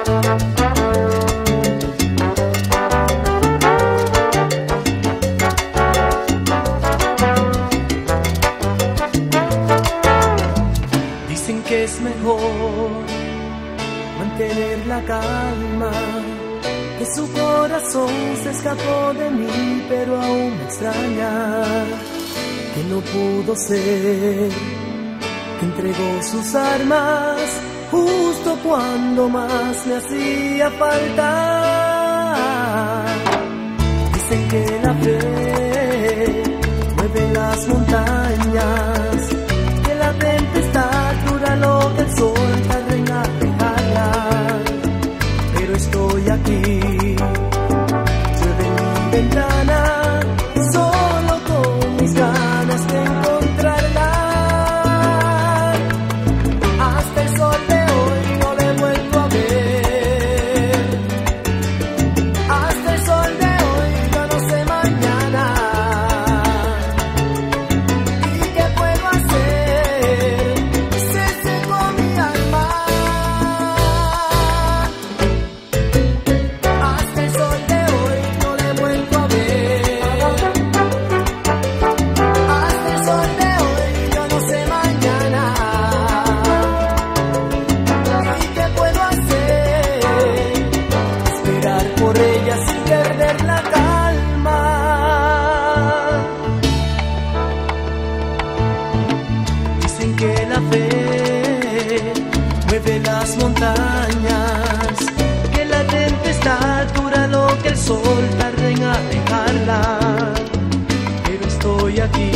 Dicen que es mejor mantener la calma, que su corazón se escapó de mí, pero aún me extraña, que no pudo ser, que entregó sus armas justo cuando más me hacía falta. Dicen que la fe mueve las montañas, que la tempestad dura lo que el sol tarda en alejarla, pero estoy aquí, llueve en mi ventana, solo con mis ganas de encontrarla. Hasta el sol de hoy no le he vuelto a ver, hasta el sol de hoy yo no sé mañana. ¿Y qué puedo hacer? Se secó mi alma. Hasta el sol de hoy no le he vuelto a ver, hasta el sol de hoy yo no sé mañana. ¿Y qué puedo hacer? Esperar por ella sin perder la calma. Dicen que la fe mueve las montañas, que la tempestad dura lo que el sol tarda en alejarla, pero estoy aquí,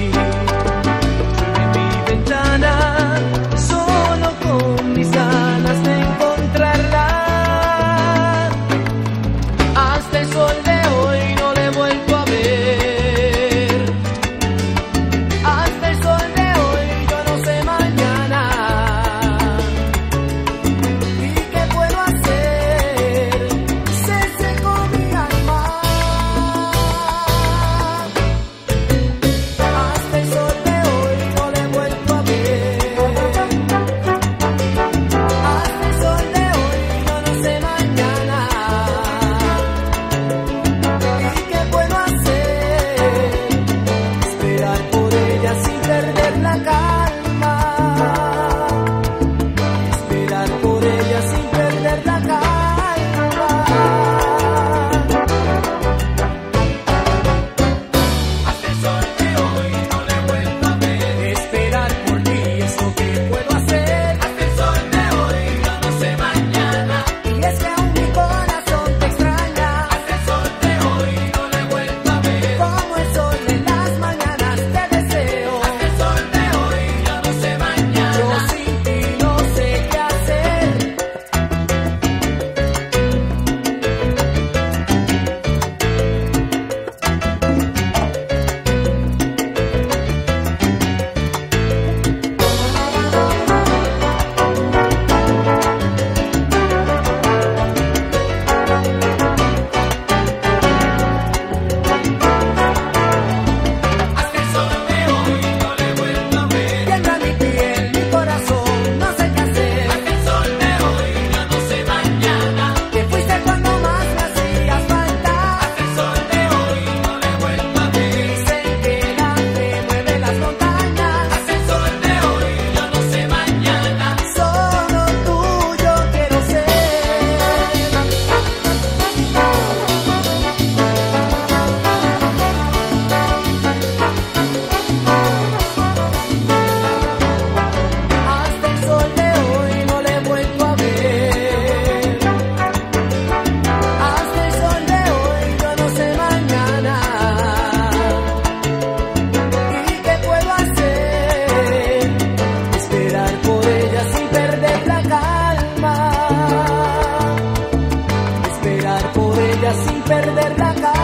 en mi ventana, solo con mis ganas de encontrarla. Hasta el sol de hoy no le he vuelto a ver, hasta el sol de hoy yo no sé mañana. ¿Y qué puedo hacer? Se secó mi alma. Hasta el sol de hoy no le he vuelto a ver, hasta el sol de hoy yo no sé mañana. ¿Y qué puedo hacer? Esperar por ella sin perder la calma, esperar por ella sin perder la calma. Hasta el sol de hoy no le he vuelto a ver, esperar por ti es lo que puedo hacer. Hasta el sol de hoy yo no sé mañana, y es que aún mi corazón te extraña. Hasta el sol de hoy no le he vuelto a ver, como el sol en las mañanas te deseo. Hasta el sol de hoy yo no sé mañana, yo sin ti no sé qué hacer. Hasta el sol de hoy no le he vuelto a ver, tiembla mi piel, mi corazón, no sé qué hacer. Hasta el sol de hoy yo no sé mañana, que fuiste cuando más me hacías falta. Hasta el sol de hoy no le he vuelto a ver, dicen que la fe mueve las montañas. Hasta el sol de hoy yo no sé mañana, solo tuyo quiero ser. Hasta el sol de hoy no le he vuelto a ver, hasta el sol de hoy yo no sé mañana. ¿Y qué puedo hacer? Esperar por ella sin perder la calma, esperar por ella sin perder la calma.